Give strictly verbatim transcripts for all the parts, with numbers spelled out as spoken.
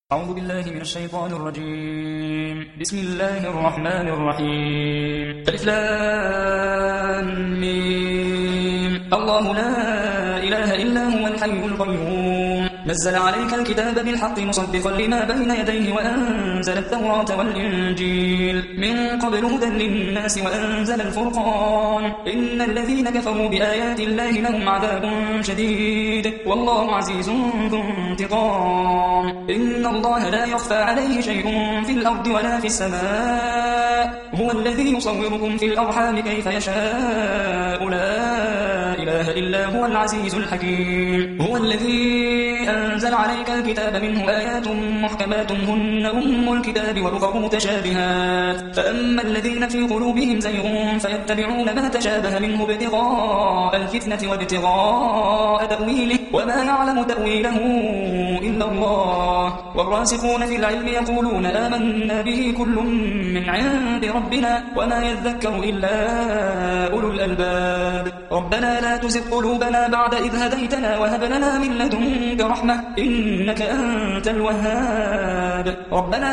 أعوذ بالله من الشيطان الرجيم. بسم الله الرحمن الرحيم. ألف لام ميم. الله لا إله إلا هو الحي القيوم نزل عليك الكتاب بالحق مصدقا لما بين يديه وأنزل التوراة والإنجيل من قبل هدى للناس وأنزل الفرقان إن الذين كفروا بآيات الله لهم عذاب شديد والله عزيز ذو انتقام. إن الله لا يخفى عليه شيء في الأرض ولا في السماء هو الذي يصوركم في الأرحام كيف يشاء لا إله إلا هو العزيز الحكيم. هو الذي أنزل عليك الكتاب منه آيات محكمات هن أم الكتاب وأخر متشابهات فأما الذين في قلوبهم زيغ فيتبعون ما تشابه منه ابتغاء الفتنة وابتغاء تأويله وما يعلم تأويله إلا الله والراسخون في العلم يقولون آمنا به كل من عند ربنا وما يذكر إلا أولو الألباب. ربنا لا تزغ قلوبنا بعد إذ هديتنا وهب لنا من لدنك رحمة إنك أنت الوهاب. ربنا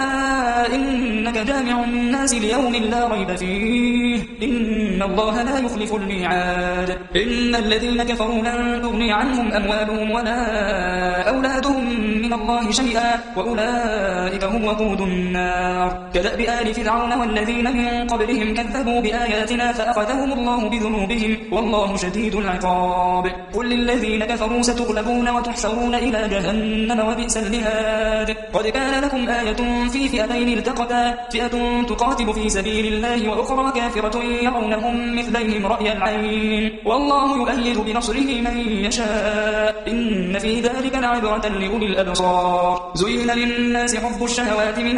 إنك جامع الناس ليوم لا ريب فيه إن الله لا يخلف الميعاد. إن الذين كفروا لن تغني عنهم أموالهم ولا أولادهم من الله شيئا وأولئك هم وقود النار. كدأب آل فرعون والذين من قبلهم كذبوا بآياتنا فأخذهم الله بذنوبهم والله شديد العقاب. قل للذين كفروا ستغلبون وتحشرون إلى جهنم وبئس المهاد. قد كان لكم آية في فئتين التقتا فئة تقاتل في سبيل الله وأخرى كافرة يرونهم مثليهم رأي العين والله يؤيد بنصره من يشاء إن في ذلك لعبرة لأولي الأبصار. زين للناس حب الشهوات من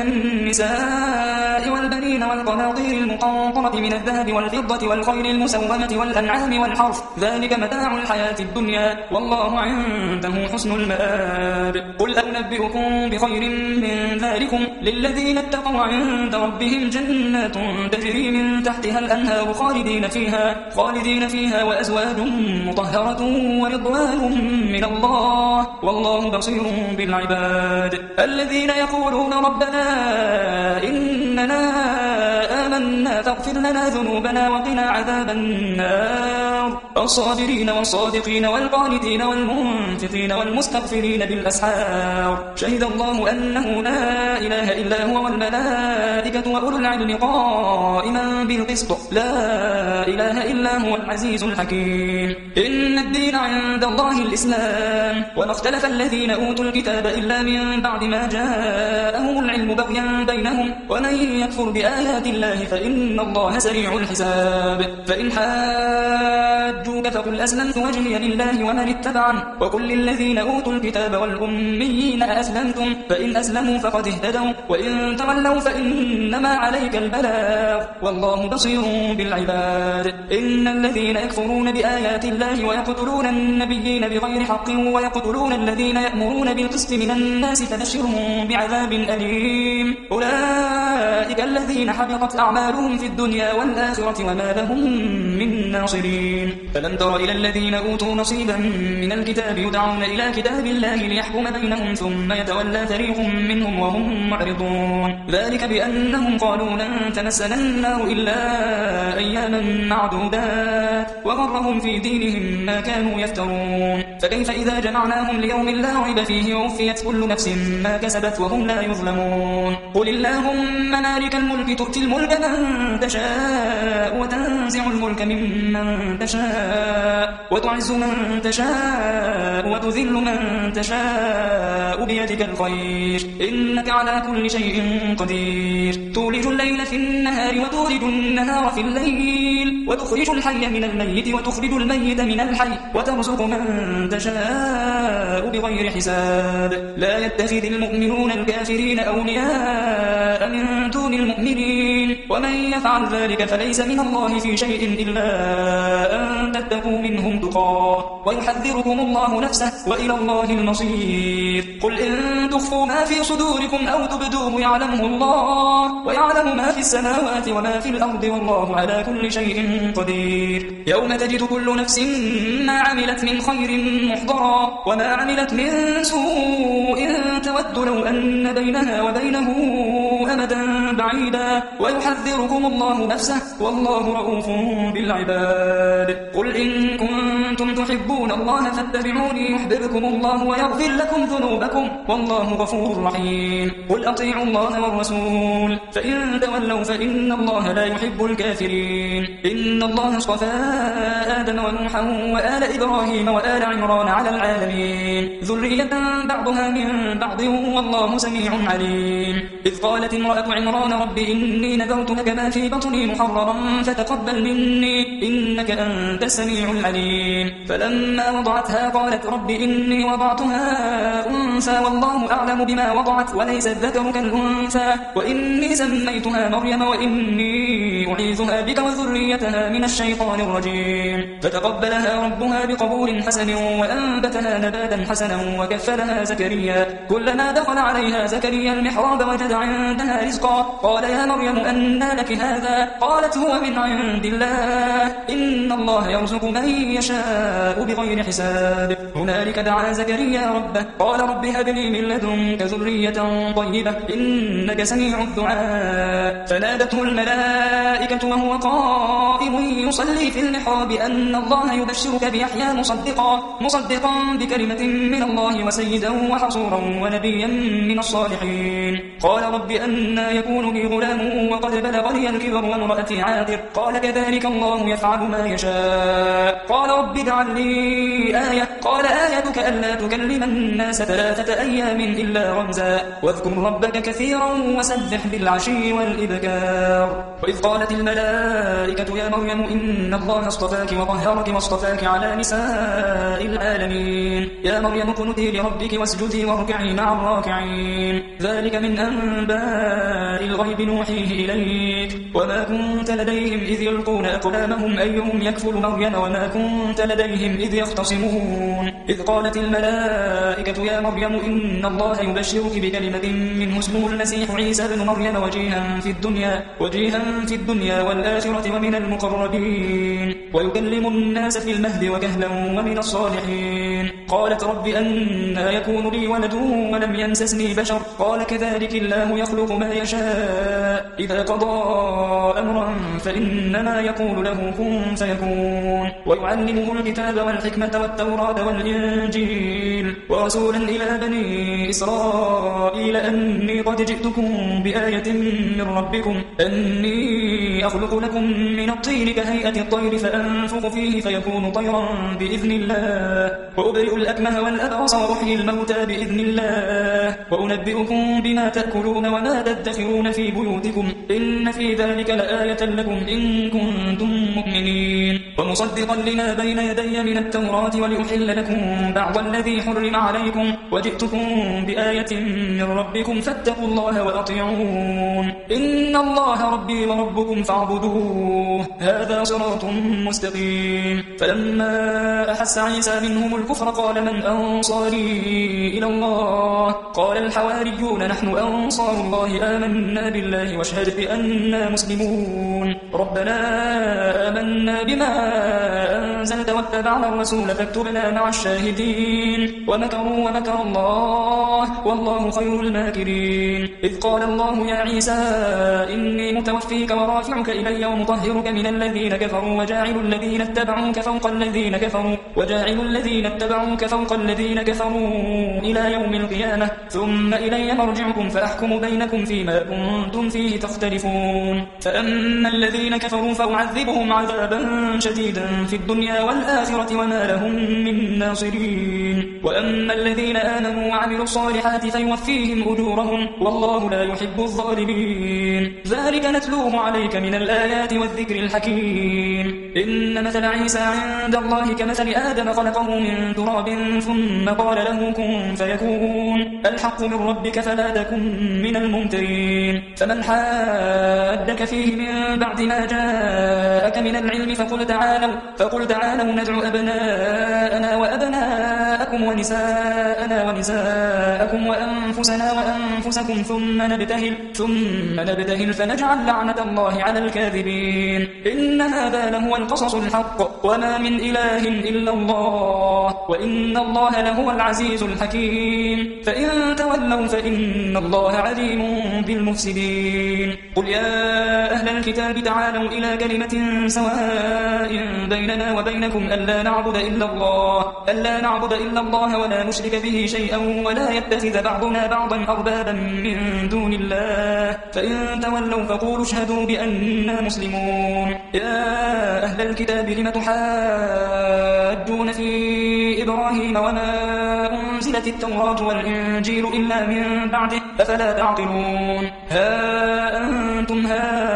النساء والبنين والقناطير المقنطرة من الذهب والفضة والخيل المسومة والأنعام والحرث ذلك متاع الحياة الدنيا والله عنده حسن المآب. قل أنبئكم بخير من ذلكم للذين اتقوا عند ربهم جنات تجري من تحتها الأنهار خالدين فيها خالدين فيها وأزواج مطهرة ورضوان من الله والله بصير بالعباد. الذين يقولون ربنا إننا آمنا فاغفر لنا ذنوبنا وقنا عذاب النار. الصابرين والصادقين والقانتين والمنفقين والمستغفرين بالأسحار. شهد الله أنه لا إله إلا هو والملائكة وأولو العلم قائما بالقسط لا إله إلا هو العزيز الحكيم. إن الدين عند الله الإسلام وما اختلف الذين أوتوا الكتاب إلا من بعد ما جاءهم العلم بغيا بينهم ومن يكفر بآيات الله فإن الله سريع الحساب. فإن حاجوك فقل أسلمت وجهي لله ومن اتبعني وقل للذين أوتوا الكتاب والأميين أسلمتم فإن أسلموا فقد اهتدوا وإن تولوا فإنما عليك البلاغ والله بصير بالعباد. إن الذين يكفرون بآيات الله ويقتلون النبيين بغير حق ويقتلون الذين يأمرون بالقسط من الناس فبشرهم بعذاب أليم. أولئك الذين حبطت أعمالهم في الدنيا والآخرة وما لهم من ناصرين. فلم تر إلى الذين أوتوا نصيبا من الكتاب يدعون إلى كتاب الله ليحكم بينهم ثم يتولى فريق منهم وهم معرضون. ذلك بأنهم قالوا لن تمسنا النار إلا أياما معدودات وغرهم في دينهم ما كانوا يفترون. فكيف إذا جمعناهم ليوم لا ريب فيه ووفيت كل نفس ما كسبت وهم لا يظلمون. قل اللهم مالك الملك تؤتي الملك من تشاء وتنزع الملك ممن تشاء وتعز من تشاء وتذل من تشاء بيدك الخير إنك على كل شيء قدير. تولج الليل في النهار وتولج النهار في الليل وتخرج الحي من الميت وتخرج الميت من الحي وترزق من تشاء بغير حساب. لا يتخذ المؤمنون الكافرين أولياء من دون المؤمنين ومن يفعل ذلك فليس من الله في شيء إلا أن تتقوا منهم تقاه ويحذركم الله نفسه وإلى الله المصير. قل إن تخفوا ما في صدوركم أو تبدوه يعلمه الله ويعلم ما في السماوات وما في الأرض والله على كل شيء قدير. يوم تجد كل نفس ما عملت من خير محضرا وما عملت من سوء تود لو أن بينها وبينه أمدا بعيدا ويحذركم الله نفسه والله رؤوف بالعباد. قل إن كنتم تحبون الله فاتبعوني يحببكم الله ويغفر لكم ذنوبكم والله غفور رحيم. قل أطيعوا الله والرسول فإن تولوا فإن الله لا يحب الكافرين. إن الله اصطفى آدم ونوحا وآل إبراهيم وآل عمران على العالمين ذرية بعضها من بعض والله سميع عليم. إذ قالت امرأة عمران رب إني نذرت لك ما في بطني محررا فتقبل مني إنك أنت السميع العليم. فلما وضعتها قالت رب إني وضعتها أنثى والله أعلم بما وضعت وليس الذكر كالأنثى وإني سميتها مريم وإني أعيذها بك وذريتها من الشيطان الرجيم. فتقبلها ربها بقبول حسن وأنبتها نباتا حسنا وكفلها زكريا كلما دخل عليها زكريا المحراب وجد عندها رزقا قال يا مريم أنى لك هذا قالت هو من عند الله إن الله يرزق من يشاء بغير حساب. هنالك دعا زكريا ربه قال رب هب لي من لدنك ذرية طيبة إنك سميع الدعاء. فنادته الملائكة وهو قائم يصلي في المحراب أن الله يبشرك بيحيى مصدقا مصدقا بكلمة من الله وسيدا وحصورا ونبيا من الصالحين. قال رب أنى يكون لي غلام وقد بلغني الكبر وامرأتي عاقر قال كذلك الله يفعل ما يشاء. قال رب اجعل لي آية قال آيتك ألا تكلم الناس ثلاثة أيام إلا رمزا واذكر ربك كثيرا وسبح بالعشي والإبكار. وإذ قالت الملائكة يا مريم إن الله اصطفاك وطهرك واصطفاك على نساء العالمين يا مريم اقنتي لربك واسجدي واركعي مع الراكعين. ذلك من أنباء الغيب نوحيه إليك وما كنت لديهم إذ يلقون أقلامهم أيهم يكفل مريم وما كنت لديهم إذ يختصمون. إذ قالت الملائكة يا مريم إن الله يبشرك بكلمة منه اسمه المسيح عيسى بن مريم وجيها في الدنيا وجيها في الدنيا والآخرة ومن المقربين ويكلم الناس في المهد وكهلا ومن الصالحين. قالت رب أنى يكون لي ولد ولم يمسسني بشر قال كذلك الله يخلق ما يشاء إذا قضى أمرا فإنما يقول له كن فيكون. ويعلمه الكتاب والحكمة والتوراة والإنجيل ورسولا إلى بني إسرائيل أني قد جئتكم بآية من ربكم أني أخلق لكم من الطين كهيئة الطير فأنفخ فيه فيكون طيرا بإذن الله وأبرئ الأكمه والأبرص وأحيي الموتى بإذن الله وأنبئكم بما تأكلون وما تدخرون في بيوتكم إن في ذلك لآية لكم إن كنتم مؤمنين. ومصدقا لما بين يدي من التوراة ولأحل لكم بعض الذي حرم عليكم وجئتكم بآية من ربكم فاتقوا الله وأطيعون إن الله ربي وربكم فاعبدوه هذا صراط مستقيم. فلما أحس عيسى منهم الكفر قال من أنصاري إلى الله قال الحواريون نحن أنصار الله آمنا بالله واشهد بأننا مسلمون. ربنا آمنا بما أنزلت واتبعنا الرسول فاكتبنا مع الشاهدين ومكروا ومكر الله والله خير الماكرين. إذ قال الله يا عيسى إني متوفيك ورافعك إلي ومطهرك من الذين كفروا وجاعل الذين اتبعوك فوق الذين كفروا وجاعل الذين اتبعوك فوق الذين كفروا إلى يوم القيامة ثم إلي مرجعكم فأحكم بينكم فيما كنتم فيه تختلفون. فأما الذين كفروا فأعذبهم عذابا شديدا في الدنيا والآخرة وما لهم من ناصرين. وأما الذين آمنوا وعملوا الصالحات فيوفيهم أجورهم والله لا يحب الظالمين. ذلك نتلوه عليك من الآيات والذكر الحكيم. إن مثل عيسى عند الله كمثل آدم خلقه من تراب ثم قال له كن فيكون الحق من ربك فلا تكن من الممترين. فمن حادك فيه من بعد ما جاءك من العلم فقل تعالوا, فقل تعالوا ندعو أبناءنا وأبناءكم نساءكم ونساءنا ونساءكم وأنفسنا وأنفسكم ثم نبتهل ثم نبتهل فنجعل لعنة الله على الكاذبين إن هذا لهو القصص الحق وما من إله إلا الله وإن الله لهو العزيز الحكيم فإن تولوا فإن الله عليم بالمفسدين قل يا أهل الكتاب تعالوا إلى كلمة سواء بيننا وبينكم ألا نعبد إلا الله ألا نعبد إلا الله ولا نشرك به شيئا ولا يتخذ بعضنا بعضا أربابا من دون الله فإن تولوا فقولوا اشهدوا بأننا مسلمون يا أهل الكتاب لم تحاجون في إبراهيم وما أنزلت التوراة والإنجيل إلا من بعده أفلا تعقلون ها أنتم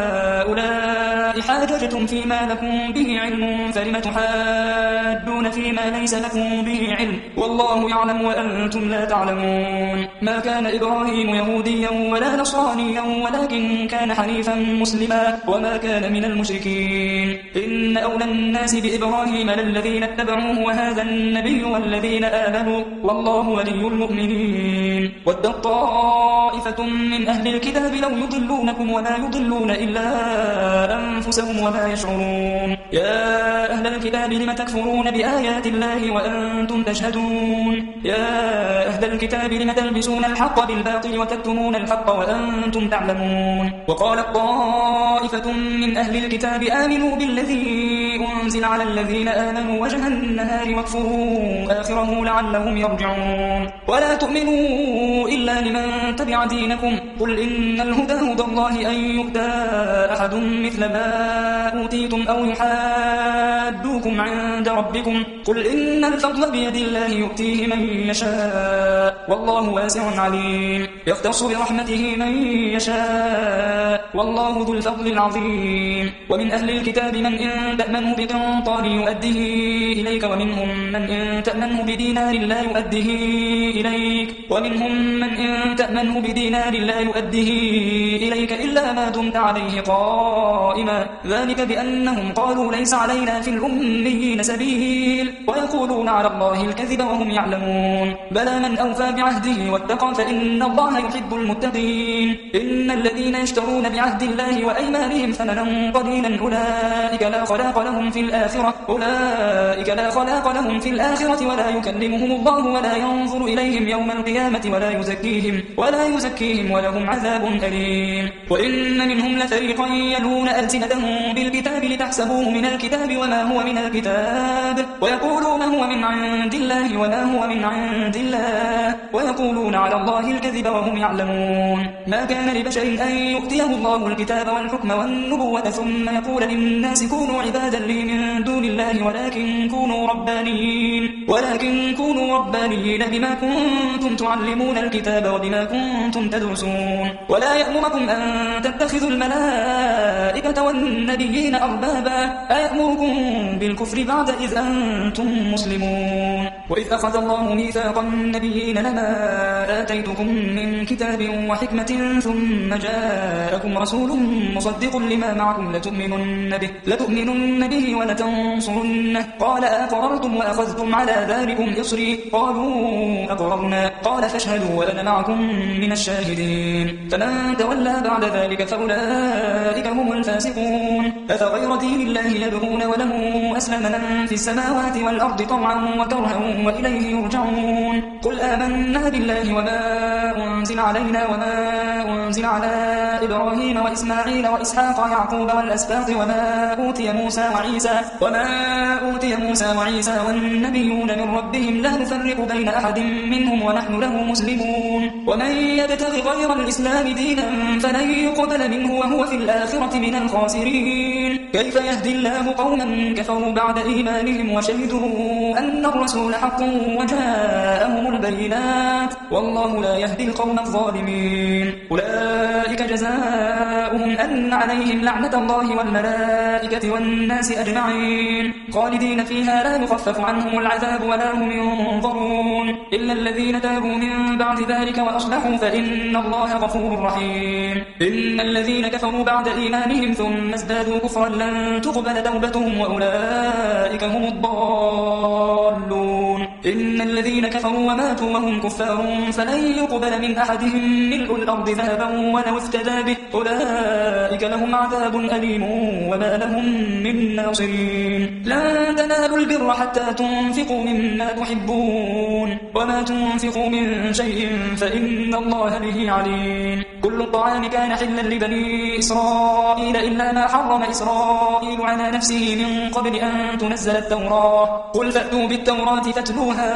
هؤلاء حاججتم فيما لكم به علم فلم تحاجون فيما ليس لكم به علم والله يعلم وأنتم لا تعلمون ما كان إبراهيم يهوديا ولا نصرانيا ولكن كان حنيفا مسلما وما كان من المشركين إن أولى الناس بإبراهيم للذين اتبعوه وهذا النبي والذين آمنوا والله ولي المؤمنين ودت طائفة من أهل الكتاب لو يضلونكم وما يضلون إلا أنفسهم وما يشعرون يا أهل الكتاب لم تكفرون بآيات الله وأنتم تشهدون يا أهل الكتاب لم تلبسون الحق بالباطل وتكتمون الحق وأنتم تعلمون وقالت طائفة من أهل الكتاب آمنوا بالذي أنزل على الذين آمنوا وجه النهار واكفروا آخره لعلهم يرجعون ولا تؤمنوا إلا لمن تبع دينكم قل إن الهدى هدى الله أن يؤتى أحد مثل ما أوتيتم أو يحادوكم عند ربكم قل إن الفضل بيد الله يؤتيه من يشاء والله واسع عليم يختص برحمته من يشاء والله ذو الفضل العظيم ومن أهل الكتاب من إن تأمنه بقنطار يؤديه إليك ومنهم من إن تأمنه بدينار لا يؤديه إليك ومنهم من إن تأمنه بدينار لا يؤديه إليك إلا ما دمت عليه قائما ذلك بأنهم قالوا ليس علينا في الأميين سبيل ويقولون على الله الكذب وهم يعلمون بلى من أوفى بعهده واتقى فإن الله يحب المتقين إن الذين يشترون بعهد الله وأيمانهم ثمنا قليلا أولئك لا خلاق لهم في الآخرة أولئك لا خلاق لهم في الآخرة ولا يكلمهم الله ولا ينظر إليهم يوم القيامة ولا يزكيهم ولا يزكيهم ولهم عذاب أليم وإن منهم لفريقا يلون ألسنتهم بالكتاب لتحسبوه من الكتاب وما هو من الكتاب ويقولون هو من عند الله وما هو من عند الله ويقولون على الله الكذب وهم يعلمون ما كان لبشر أن يؤتيه الله الكتاب والحكم والنبوة ثم يقول للناس كونوا عبادا لي من دون الله ولكن كونوا ربانيين ولكن كونوا ربانيين بما كنتم تعلمون الكتاب وبما كنتم تدرسون ولا يأمركم أن تتخذوا الملائكة والنبيين أربابا أيأمركم بالكفر بعد إذ أنتم مسلمون وإذ أخذ الله ميثاق النبيين لما آتيتكم من كتاب وحكمة ثم جاءكم رسول مصدق لما معكم لتؤمنن به لتؤمنن به ولتنصرنه قال أقررتم وأخذتم على ذلكم إصري قالوا أقررنا قال فاشهدوا وأنا معكم من الشاهدين فمن تولى بعد ذلك فأولئك هم الفاسقون أفغير دين الله يبغون وله أسلم من في السماوات والأرض طوعا وكرها وإليه يرجعون قل آمنا بالله وما أنزل علينا وما أنزل على إبراهيم وإسماعيل وإسحاق ويعقوب والأسباط وما أوتي موسى وعيسى وما أوتي موسى وعيسى والنبيون من ربهم لا نفرق بين أحد منهم ونحن له مسلمون ومن يبتغ غير الإسلام دينا فلن يقبل منه وهو في الآخرة من الخاسرين كيف يهدي الله قوما كفروا بعد إيمانهم وشهدوا أن الرسول حق وجاءهم البينات والله لا يهدي القوم الظالمين أولئك جزاؤهم أن عليهم لعنة الله والملائكة والناس أجمعين خالدين فيها لا يخفف عنهم العذاب ولا هم ينظرون إلا الذين تابوا من بعد ذلك وأصلحوا فإن الله غفور رحيم إن الذين كفروا بعد إيمانهم ثم ازدادوا كفرا لن تقبل توبتهم وأولئك هم الضالون إن الذين كفروا وماتوا وهم كفار فلن يقبل من أحدهم ملء الأرض ذهبا ولو افتدى به أولئك لهم عذاب أليم وما لهم من ناصرين. لن تنالوا البر حتى تنفقوا مما تحبون وما تنفقوا من شيء فإن الله به عليم. كل الطعام كان حلا لبني إسرائيل إلا ما حرم إسرائيل على نفسه من قبل أن تنزل التوراة قل فأتوا بالتوراة فاتلوها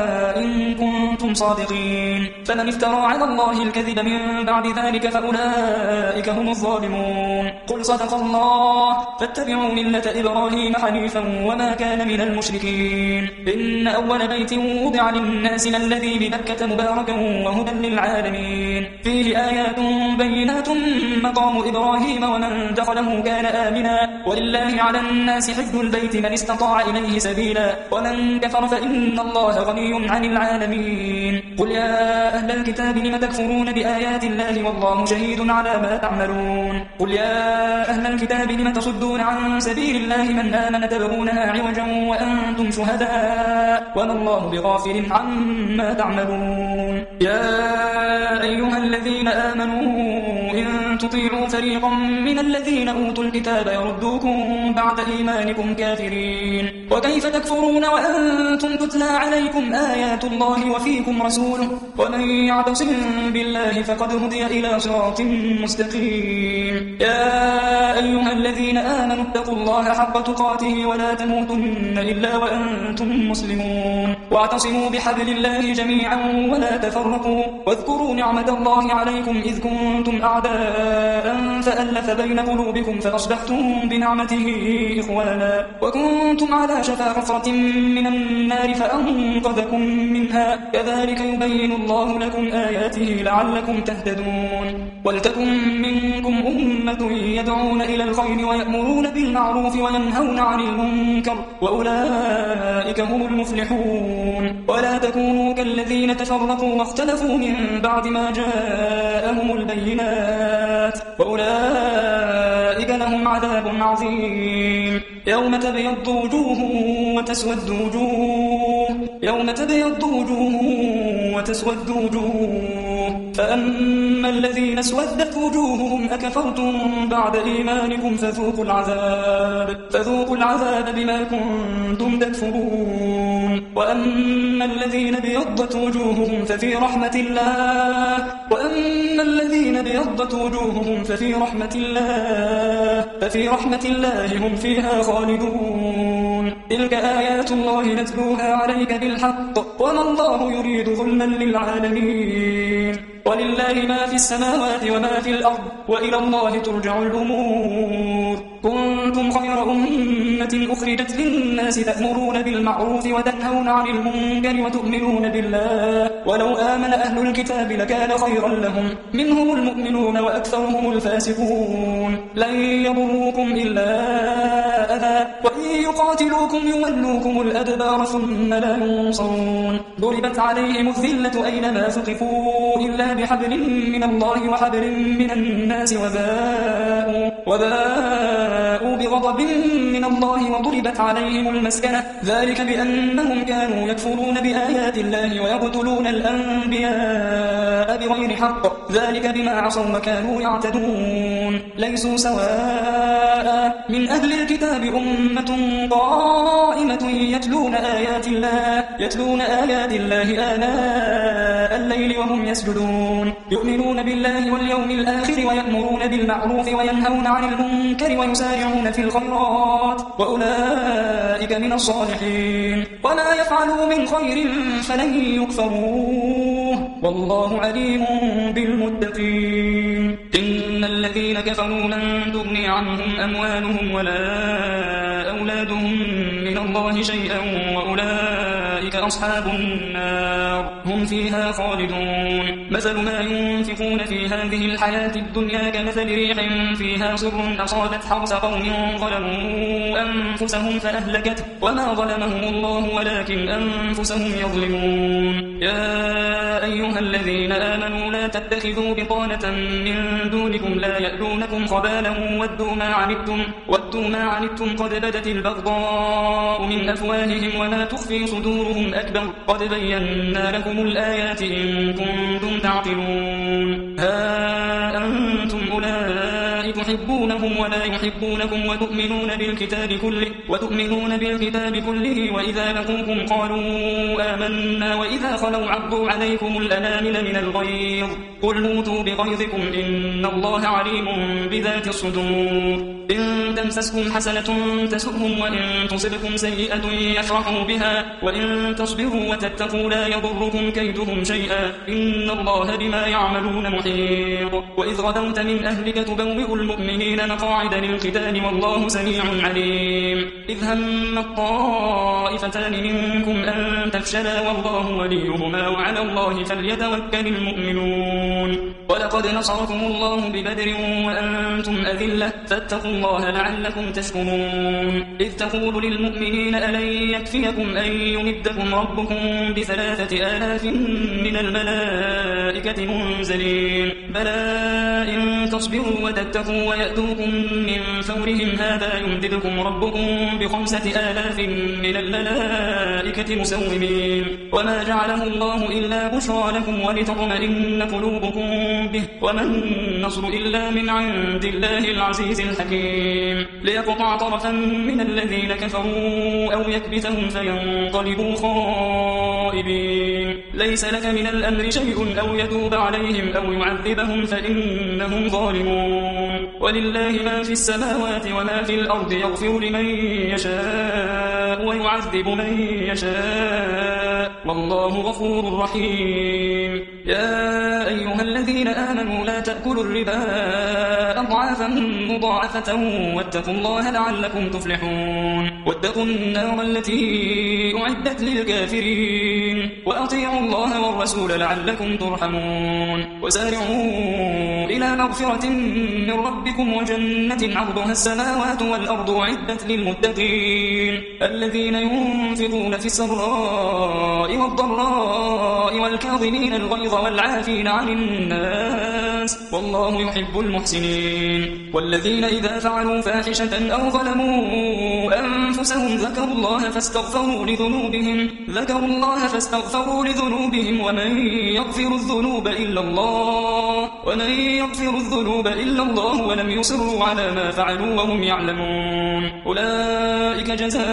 إن كنتم صادقين. فمن افترى على الله الكذب من بعد ذلك فأولئك هم الظالمون. قل صدق الله فاتبعوا ملة إبراهيم حنيفا وما كان من المشركين. إن أول بيت وضع للناس الذي ببكة مباركا وهدى للعالمين فيه آيات بينات مقام إبراهيم ومن دخله كان آمنا ولله على الناس حج البيت من استطاع إليه سبيلا ومن كفر فإن الله غني عن العالمين. قل يا أهل الكتاب لم تكفرون بآيات الله والله شهيد على ما تعملون. قل يا أهل الكتاب لم تصدون عن سبيل الله من آمن تبغونها عوجا وأنتم شهداء وما الله بغافل عما تعملون. يا أيها الذين آمنوا إن تطيعوا فريقا من الذين أوتوا الكتاب يردوكم بعد إيمانكم كافرين وكيف تكفرون وأنتم تتلى عليكم آيات الله وفيكم رسوله ومن يعتصم بالله فقد هدي إلى صراط مستقيم. يا أيها الذين آمنوا اتقوا الله حق تقاته ولا تموتن إلا وأنتم مسلمون واعتصموا بحبل الله جميعا ولا تفرقوا واذكروا نعمة الله عليكم إذ كنتم أعداء فألف بين قلوبكم فأصبحتم بنعمته إخوانا وكنتم على شفا حفرة من النار فأنقذكم منها كذلك يبين الله لكم آياته لعلكم تهتدون. ولتكن منكم أمة يدعون إلى الخير ويأمرون بالمعروف وينهون عن المنكر وأولئك هم المفلحون. ولا تكونوا كالذين تفرقوا واختلفوا من بعد ما جاءهم البينات وأولئك لهم عذاب عظيم. يوم تبيض وجوه وتسود وجوه يوم تبيض وجوه وتسود وجوه فأما الذين اسودت وجوههم أكفرتم بعد إيمانكم فذوقوا العذاب فذوقوا العذاب بما كنتم تكفرون. وأما الذين بيضت وجوههم ففي رحمة الله وأما الذين بيضت وجوههم ففي رحمة الله ففي رحمة الله هم فيها خالدون. تلك آيات الله نتلوها عليك بالحق وما الله يريد ظلما للعالمين. ولله ما في السماوات وما في الأرض وإلى الله ترجع الأمور. كنتم خير أمة أخرجت للناس تأمرون بالمعروف وتنهون عن المنكر وتؤمنون بالله ولو آمن أهل الكتاب لكان خيرا لهم منهم المؤمنون وأكثرهم الفاسقون. لن يضروكم إلا أذى وإن يقاتلوكم يولوكم الأدبار ثم لا ينصرون. ضربت عليهم الذلة أينما ثقفوا إلا بحبل من الله وحبل من الناس وباءوا, وباءوا بغضب من الله وضربت عليهم المسكنة ذلك بأنهم كانوا يكفرون بآيات الله ويقتلون الأنبياء بغير حق ذلك بما عصوا وكانوا يعتدون. ليسوا سواء من أهل الكتاب أمة قائمة يتلون آيات الله يتلون آيات الله آناء الليل وهم يسجدون يؤمنون بالله واليوم الآخر ويأمرون بالمعروف وينهون عن المنكر ويسارعون في الخيرات وأولئك من الصالحين. وما يفعلوا من خير فلن يكفروه والله عليم بالمتقين. إن الذين كفروا لن تغني عنهم أموالهم ولا أولادهم من الله شيئا وأولئك أصحاب النار هم فيها خالدون. مثل ما ينفقون في هذه الحياة الدنيا كمثل ريح فيها صر أصابت حرث قوم ظلموا أنفسهم فأهلكته وما ظلمهم الله ولكن أنفسهم يظلمون. يا أيها الذين آمنوا لا تتخذوا بطانة من دونكم لا يألونكم خبالا ودوا ما عنتم, ودوا ما عنتم قد بدت البغضاء من أفواههم وما تخفي صدورهم أكبر قد بينا لكم الآيات إن كنتم تعقلون. ها أنتم أولئك تحبونهم ولا يحبونكم وتؤمنون بالكتاب كله وتؤمنون بالكتاب كله وإذا لقوكم قالوا آمنا وإذا خلوا عضوا عليكم الأنامل من الغيظ قل موتوا بغيظكم إن الله عليم بذات الصدور. إن تمسسكم حسنة تسؤهم وإن تصبكم سيئة يفرحوا بها وإن تصبروا وتتقوا لا يضركم كيدهم شيئا إن الله بما يعملون محيط. وإذ غدوت من أهلك تبوئ المؤمنين مقاعد للقتال والله سميع عليم. إذ هم الطائفتان منكم أن تفشلا والله وليهما وعلى الله فليتوكل المؤمنون. ولقد نصركم الله ببدر وأنتم أذلة فاتقوا الله لعلكم تشكرون. إذ تقول للمؤمنين ألن يكفيكم أن يمدكم ربكم بثلاثة آلاف من الملائكة منزلين بلى إن تصبروا وتتقوا ويأتوكم من فورهم هذا يمددكم ربكم بخمسة آلاف من الملائكة مسومين. وما جعله الله إلا بشرى لكم ولتطمئن قلوبكم به وما النصر إلا من عند الله العزيز الحكيم. ليقطع طرفا من الذين كفروا أو يكبتهم فينقلبوا خائبين. ليس لك من الأمر شيء أو يتوب عليهم أو يعذبهم فإنهم ظالمون. ولله ما في السماوات وما في الأرض يغفر لمن يشاء ويعذب من يشاء والله غفور رحيم. يا أيها الذين آمنوا لا تأكلوا الربا أضعافا مضاعفة واتقوا الله لعلكم تفلحون. واتقوا النار التي أعدت للكافرين وأطيعوا الله والرسول لعلكم ترحمون. وسارعوا إلى مغفرة من ربكم وجنة عرضها السماوات والأرض أعدت للمتقين الذين ينفقون في السراء والضراء والكاظمين الغيظ والعافين عن الناس والله يحب المحسنين. والذين إذا فعلوا فاحشة أو ظلموا أنفسهم ذكروا الله فاستغفروا لذنوبهم ذكروا الله فاستغفروا لذنوبهم ومن يغفر الذنوب إلا الله ومن يغفر الذنوب إلا الله ولم يصروا على ما فعلوا وهم يعلمون أولئك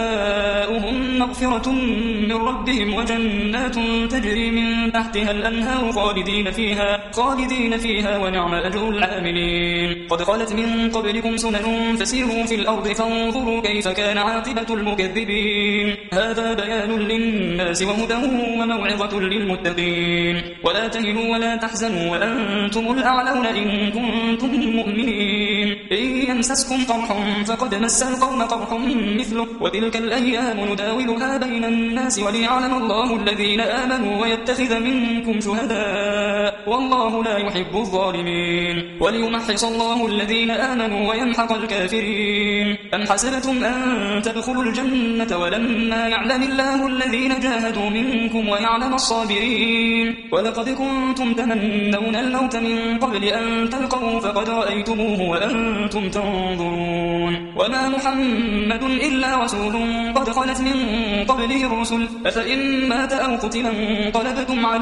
جزاؤهم مغفرة من ربهم وجنات تجري من تحتها الأنهار خالدين فيها خالدين فيها ونعم أجر العاملين. قد خلت من قبلكم سنن فسيروا في الأرض فانظروا كيف كان عاقبة المكذبين. هذا بيان للناس وهدى وموعظة للمتقين. ولا تهنوا ولا تحزنوا وأنتم الأعلون إن كنتم مؤمنين. إن يمسسكم قرح فقد مس القوم قرح مثله وتلك الأيام نداولها بين الناس وليعلم الله الذين آمنوا ويتخذ منكم شهداء والله لا يحب الظالمين. وليمحص الله الذين آمنوا ويمحق الكافرين. أم حسبتم أن تدخلوا الجنة ولما يعلم الله الذين جاهدوا منكم ويعلم الصابرين. ولقد كنتم تمنون الموت من قبل أن تلقوا فقد رأيتموه وأنتم تنظرون. وما محمد إلا رسول قد خلت من قبله الرسل أفإن مات أو قتل انقلبتم على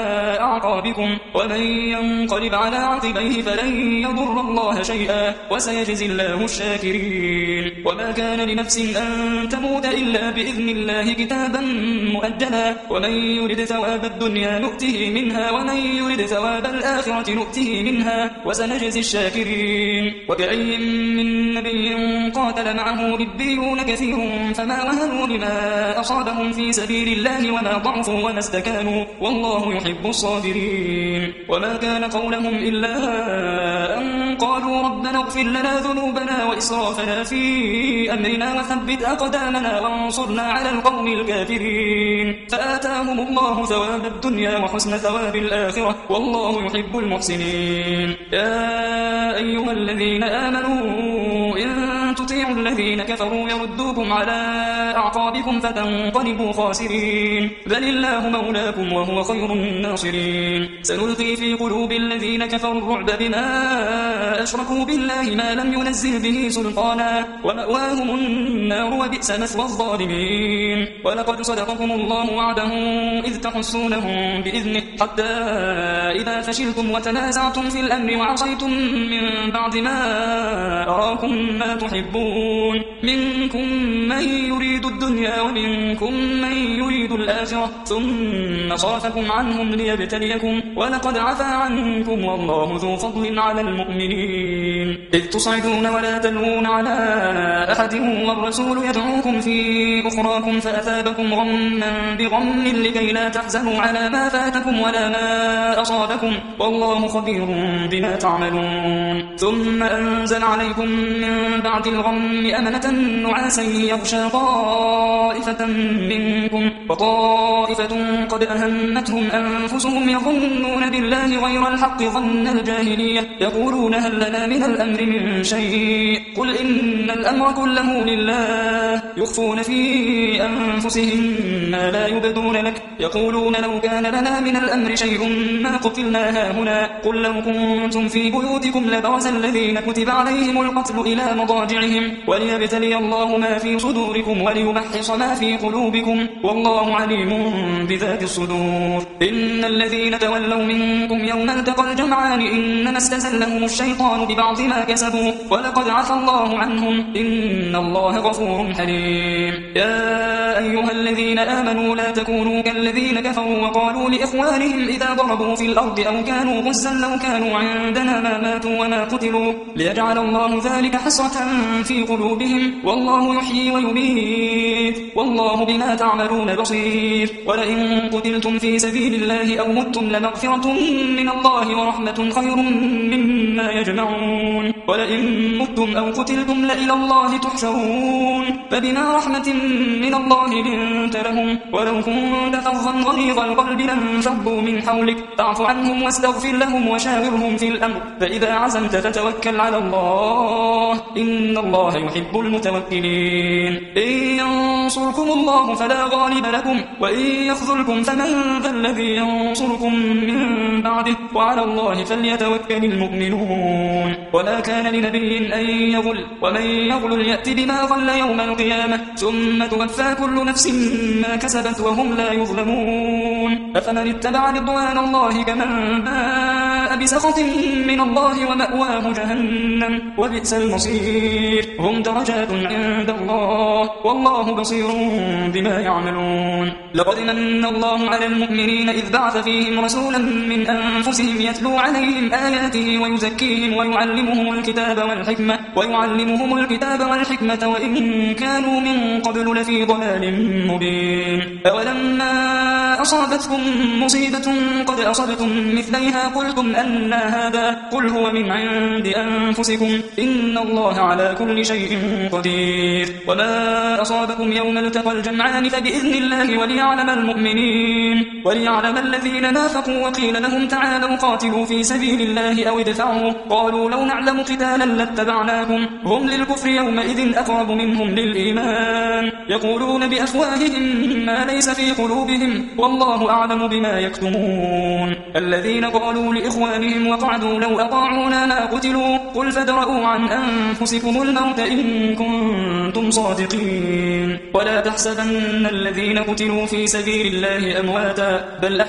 أعقابكم ومن ينقلب على عقبيه فلن يضر الله شيئا وسيجزي الله الشاكرين. وما كان لنفس أن تموت إلا بإذن الله كتابا مؤجلا ومن يرد ثواب الدنيا نؤته منها ومن يرد ثواب الآخرة نؤته منها وسنجزي الشاكرين. وكأي من نبي قاتل معه ربيون كثير فما وهنوا لما أصابهم في سبيل الله وما ضعفوا وما استكانوا والله يحب الصابرين. وما كان قولهم إلا أن قالوا ربنا اغفر لنا ذنوبنا وإسرافنا في أمرنا وثبت أقدامنا وانصرنا على القوم الكافرين فآتاهم الله ثواب الدنيا وحسن ثواب الآخرة والله يحب المحسنين. يا أيها الذين آمنوا إن تطيعوا الذين كفروا يردوكم على أعقابكم أعقابكم فتنقلبوا خاسرين بل الله مولاكم وهو خير الناصرين سنلقي في قلوب الذين كفروا الرعب بما أشركوا بالله ما لم ينزل به سلطانا ومأواهم النار وبئس مثوى الظالمين ولقد صدقكم الله وعده إذ تحسونهم بإذنه حتى إذا فشلتم وتنازعتم في الأمر وعصيتم من بعد ما أراكم ما تحبون منكم من يريد الدنيا ومنكم من يريد الآخرة ثم صرفكم عنهم ليبتليكم ولقد عفا عنكم والله ذو فضل على المؤمنين إذ تصعدون ولا تلوون على أحد والرسول يدعوكم في أخراكم فأثابكم غما بغم لكي لا تحزنوا على ما فاتكم ولا ما أصابكم والله خبير بما تعملون ثم أنزل عليكم من بعد الغم أمنة نعاسا يغشى طائفة منكم وطائفة قد أهمتهم أنفسهم يظنون بالله غير الحق ظن الجاهلية يقولون هل لنا من الأمر من شيء قل إن الأمر كله لله يخفون في أنفسهم ما لا يبدون لك يقولون لو كان لنا من الأمر شيء ما قتلنا هاهنا قل لو كنتم في بيوتكم لبرز الذين كتب عليهم القتل إلى مضاجعهم وليبتلي الله ما في صدوركم وليمحص ما في قلوبكم والله عليم بذات الصدور إن الذين تولوا منكم يوم التقى الجمعان إنما استزلهم الشيطان ببعض ما كسبوا ولقد عفى الله عنهم إن الله غفور حليم يا أيها الذين آمنوا لا تكونوا كالذين كفروا وقالوا لإخوانهم إذا ضربوا في الأرض أو كانوا غزا لو كانوا عندنا ما ماتوا وما قتلوا ليجعل الله ذلك حسرة في قلوبهم والله يحيي ويميت والله بما تعملون بصير ولئن قتلتم في سبيل الله أو متم لمغفرة من الله ورحمة خير مما يجمعون ولئن متم أو قتلتم لإلى الله تحشرون فبما رحمة من الله لنت لهم ولو كنت فظا غليظ القلب لانفضوا من حولك فاعف عنهم واستغفر لهم وشاورهم في الأمر فإذا عزمت فتوكل على الله إن الله يحب المتوكلين إن ينصركم الله فلا غالب لكم وإن يخذلكم فمن ذا الذي ينصركم من بعده وعلى الله فليتوكل المؤمنون وما كان لنبي أن يغل ومن يغل يأتي بما غل يوم القيامة ثم توفى كل نفس ما كسبت وهم لا يظلمون أفمن اتبع رضوان الله كمن باء بسخط من الله ومأواه جهنم وبئس المصير هم درجات عند الله والله بصير بما يعملون لقد من الله على المؤمنين إذ بعث فيهم رسولا من أنفسهم يتلو عليهم آياته ويزكيهم ويعلمهم الكتاب والحكمة ويعلمهم الكتاب والحكمة وإن كانوا من قبل لفي ضلال مبين أولما أصابتكم مصيبة قد أصبتم مثليها قلتم أن هذا قل هو من عند أنفسكم إن الله على كل شيء قدير وما أصابكم يوم التقى الجمعان فبإذن الله وليعلم المؤمنين وليعلم الذين نافقوا وقيل لهم تعالوا قاتلوا في سبيل الله أو ادفعوا قالوا لو نعلم قتالا لاتبعناكم هم للكفر يومئذ أقرب منهم للإيمان يقولون بأفواههم ما ليس في قلوبهم والله أعلم بما يكتمون الذين قالوا لإخوانهم وقعدوا لو أطاعونا ما قتلوا قل فادرءوا عن أنفسكم الموت إن كنتم صادقين ولا تحسبن الذين قتلوا في سبيل الله أمواتا بل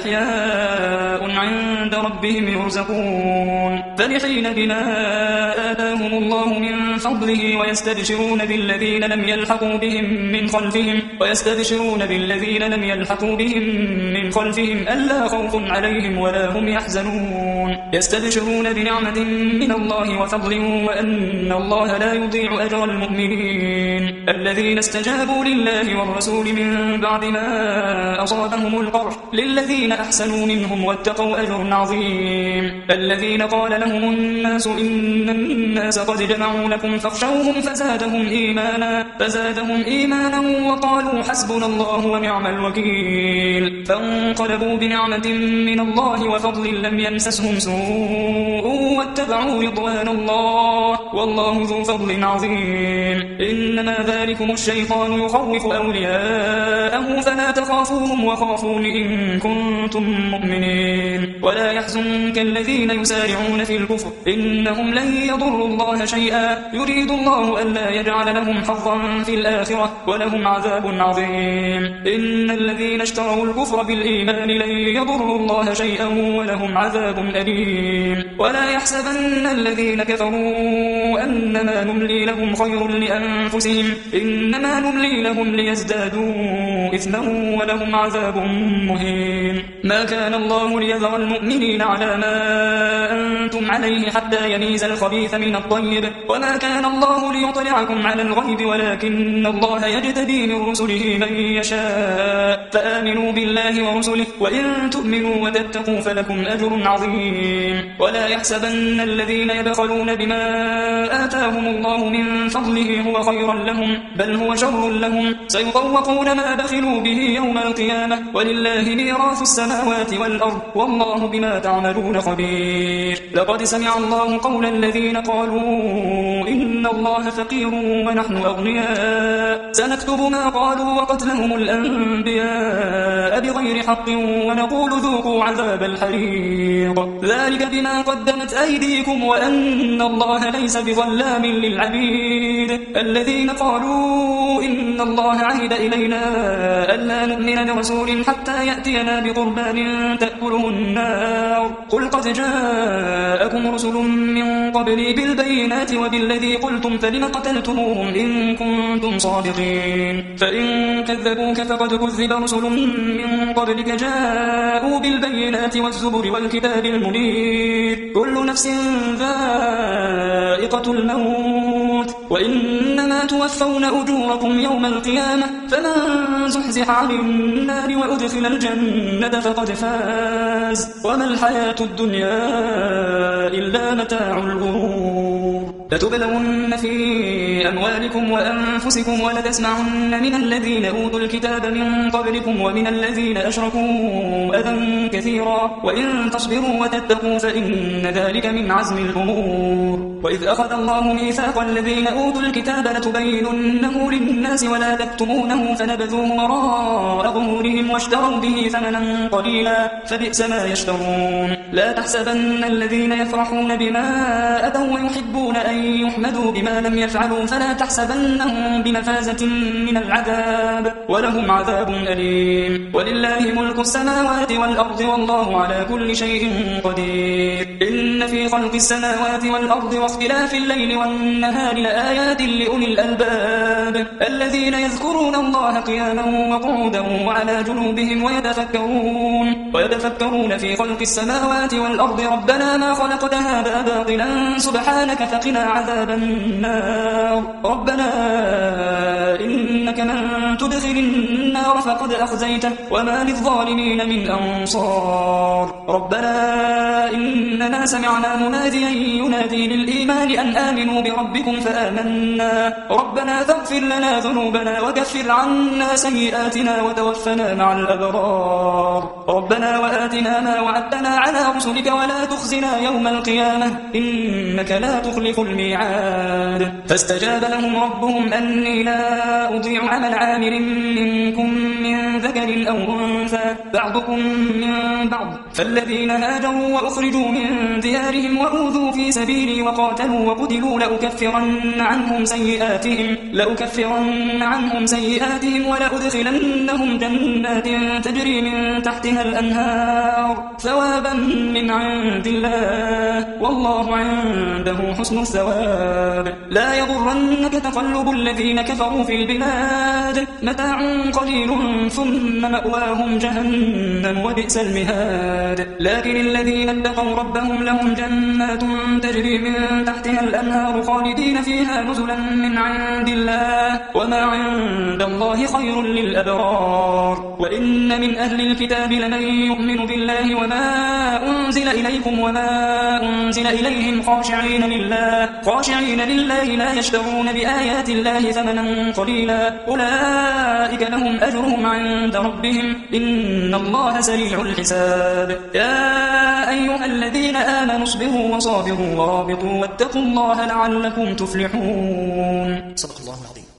أحياء عند ربهم يرزقون فرحين بما آتاهم الله من فضله ويستبشرون بالذين لم يلحقوا بهم من خلفهم ويستبشرون بالذين لم يلحقوا بهم من خلفهم ألا خوف عليهم ولا هم يحزنون يستبشرون بنعمة من الله وفضل وأن الله لا يضيع أجر المؤمنين الذين استجابوا لله والرسول من بعد ما أصابهم القرح للذين أحسنوا منهم واتقوا أجر عظيم الذين قال لهم الناس إن الناس قد جمعوا لكم فاخشوهم فزادهم إيمانا فزادهم إيمانا وقالوا حسبنا الله ونعم الوكيل فانقلبوا بنعمة من الله وفضل لم يمسسهم سوء واتبعوا رضوان الله والله ذو فضل عظيم. إنما ذلكم الشيطان يخوف أولياءه فلا تخافوهم وخافون إن كنتم مؤمنين. ولا يحزنك الذين يسارعون في الكفر إنهم لن يضروا الله شيئا يريد الله ألا يجعل لهم حظا في الآخرة ولهم عذاب عظيم. إن الذين اشتروا الكفر بالإيمان لن يضروا الله شيئا ولهم عذاب أليم. ولا يحسبن الذين كفروا أنما نملي لهم خير لأنفسهم إنما نملي لهم ليزدادوا إثما ولهم عذاب مهين. ما كان الله ليذر المؤمنين على ما أنتم عليه حتى يميز الخبيث من الطيب وما كان الله ليطلعكم على الغيب ولكن الله يجتبي من رسله من يشاء فآمنوا بالله ورسله وإن تؤمنوا وتتقوا فلكم أجر عظيم. ولا يحسبن الذين يبخلون بما آتاهم الله من فضله هو خيرا لهم بل هو شر لهم سيطوقون ما بخلوا به يوم القيامة ولله ميراث السماوات والأرض والله بما تعملون خبير. لقد سمع الله قول الذين قالوا إن الله فقير ونحن أغنياء سنكتب ما قالوا وقتلهم الأنبياء بغير حق ونقول ذوقوا عذاب الحريق ذلك بما قدمت أيديكم وأن الله ليس بظلام للعبيد. الذين قالوا إن الله عهد إلينا ألا نؤمن لرسول حتى يأتينا بقربان تأكله النار قل قد جاءكم رسل من قبلي بالبينات وبالذي قلتم فلم قتلتموهم إن كنتم صادقين. فإن كذبوك فقد كذب رسل من قبلك جاءوا بالبينات والزبر والكتاب المنير كل نفس ذائقة الموت وإنما توفون أجوركم يوم القيامة فمن زحزح عن النار وأدخل الجنة فقد فاز وما الحياة الدنيا إلا متاع الغرور. لتبلون في أموالكم وأنفسكم ولتسمعن من الذين أوتوا الكتاب من قبلكم ومن الذين أشركوا أذى كثيرا وإن تصبروا وتتقوا فإن ذلك من عزم الأمور. وإذ أخذ الله ميثاق الذين أوتوا الكتاب لتبيننه للناس ولا تكتمونه فنبذوه وراء ظهورهم واشتروا به ثمنا قليلا فبئس ما يشترون. لا تحسبن الذين يفرحون بما أتوا ويحبون أن يحمدوا بما لم يفعلوا فلا تحسبنهم بمفازة من العذاب ولهم عذاب أليم. ولله ملك السماوات والأرض والله على كل شيء قدير. إن في خلق السماوات والأرض واختلاف الليل والنهار لآيات لأولي الألباب الذين يذكرون الله قياما وقعودا وعلى جنوبهم ويتفكرون ويتفكرون في خلق السماوات والأرض ربنا ما خلقت هذا باطلا سبحانك فقنا عذاب النار. ربنا إنك من تدخل النار فقد أخزيته وما للظالمين من أنصار. ربنا إننا سمعنا مناديا ينادي للإيمان أن آمنوا بربكم فآمنا ربنا فاغفر لنا ذنوبنا وكفر عنا سيئاتنا وتوفنا مع الأبرار. ربنا وآتنا ما وعدتنا على رسلك ولا تخزنا يوم القيامة إنك لا تخلف الميعاد. فاستجاب لهم ربهم أني لا أضيع عمل عامل منكم من ذكر أو أنثى بعضكم من بعض فالذين هاجروا وأخرجوا من ديارهم وأوذوا في سبيلي وقاتلوا وقتلوا لأكفرن عنهم سيئاتهم لأكفرن عنهم سيئاتهم ولأدخلنهم جنات تجري من تحتها الأنهار ثوابا من عند الله والله عنده حسن الثواب. لا يغرنك تقلب الذين كفروا في البلاد متاع قليل ثم مأواهم جهنم وبئس المهاد. لكن الذين اتقوا ربهم لهم جنات تجري من تحتها الأنهار خالدين فيها نزلا من عند الله وما عند الله خير للأبرار. وإن من أهل الكتاب لمن يؤمن بالله وما أنزل إليكم وما أنزل إليهم خاشعين لله خاشعين لله لا يشترون بآيات الله ثمنا قليلا أولئك لهم أجرهم عند ربهم إن الله سريع الحساب. يا أيها الذين آمنوا اصبروا وصابروا ورابطوا واتقوا الله لعلكم تفلحون. صدق الله العظيم.